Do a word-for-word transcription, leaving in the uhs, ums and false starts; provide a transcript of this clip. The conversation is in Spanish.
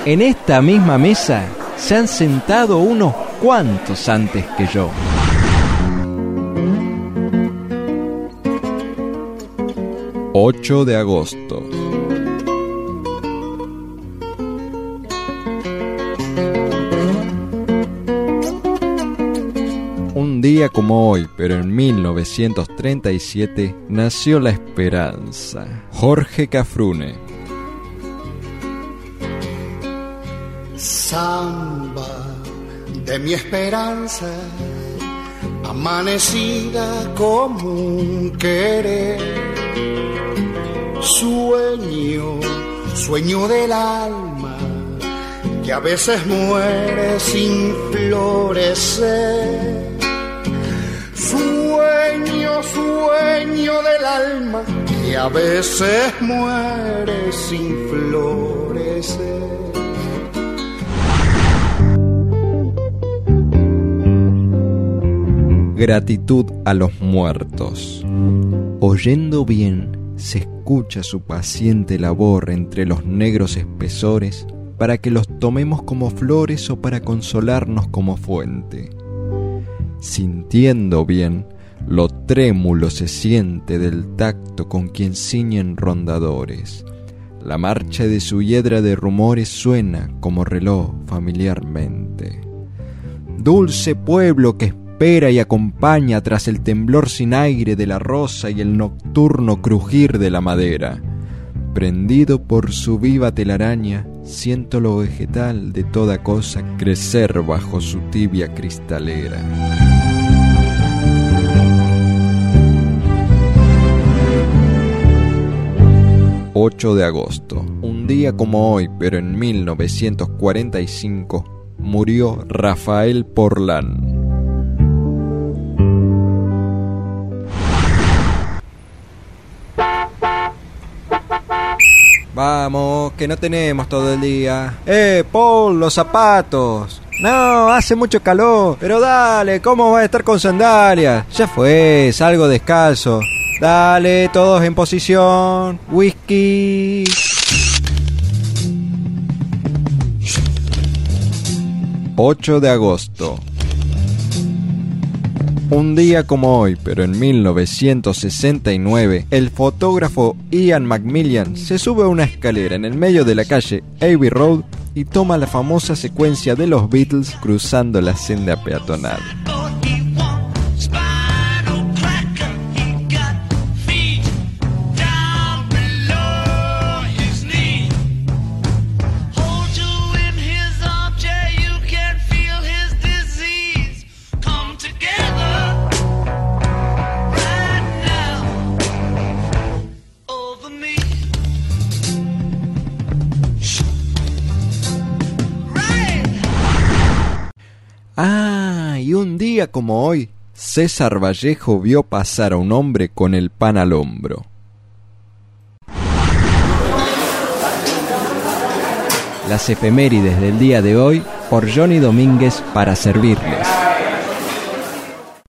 En esta misma mesa se han sentado unos cuantos antes que yo. ocho de agosto. Un día como hoy, pero en mil novecientos treinta y siete, nació la esperanza. Jorge Cafrune. Samba de mi esperanza, amanecida como un querer. Sueño, sueño del alma, que a veces muere sin florecer. Sueño, sueño del alma, que a veces muere sin florecer. Gratitud a los muertos. Oyendo bien, se escucha su paciente labor entre los negros espesores, para que los tomemos como flores o para consolarnos como fuente. Sintiendo bien, lo trémulo se siente del tacto con quien ciñen rondadores. La marcha de su hiedra de rumores suena como reloj familiarmente. Dulce pueblo que espera y acompaña tras el temblor sin aire de la rosa y el nocturno crujir de la madera. Prendido por su viva telaraña, siento lo vegetal de toda cosa crecer bajo su tibia cristalera. ocho de agosto. Un día como hoy, pero en mil novecientos cuarenta y cinco, murió Rafael Porlán. Vamos, que no tenemos todo el día. ¡Eh, Paul, los zapatos! No, hace mucho calor. Pero dale, ¿cómo va a estar con sandalias? Ya fue, salgo descalzo. Dale, todos en posición. Whisky. ocho de agosto. Un día como hoy, pero en mil novecientos sesenta y nueve, el fotógrafo Ian McMillan se sube a una escalera en el medio de la calle Abbey Road y toma la famosa secuencia de los Beatles cruzando la senda peatonal. Ah, y un día como hoy, César Vallejo vio pasar a un hombre con el pan al hombro. las efemérides del día de hoy por Johnny Domínguez para servirles.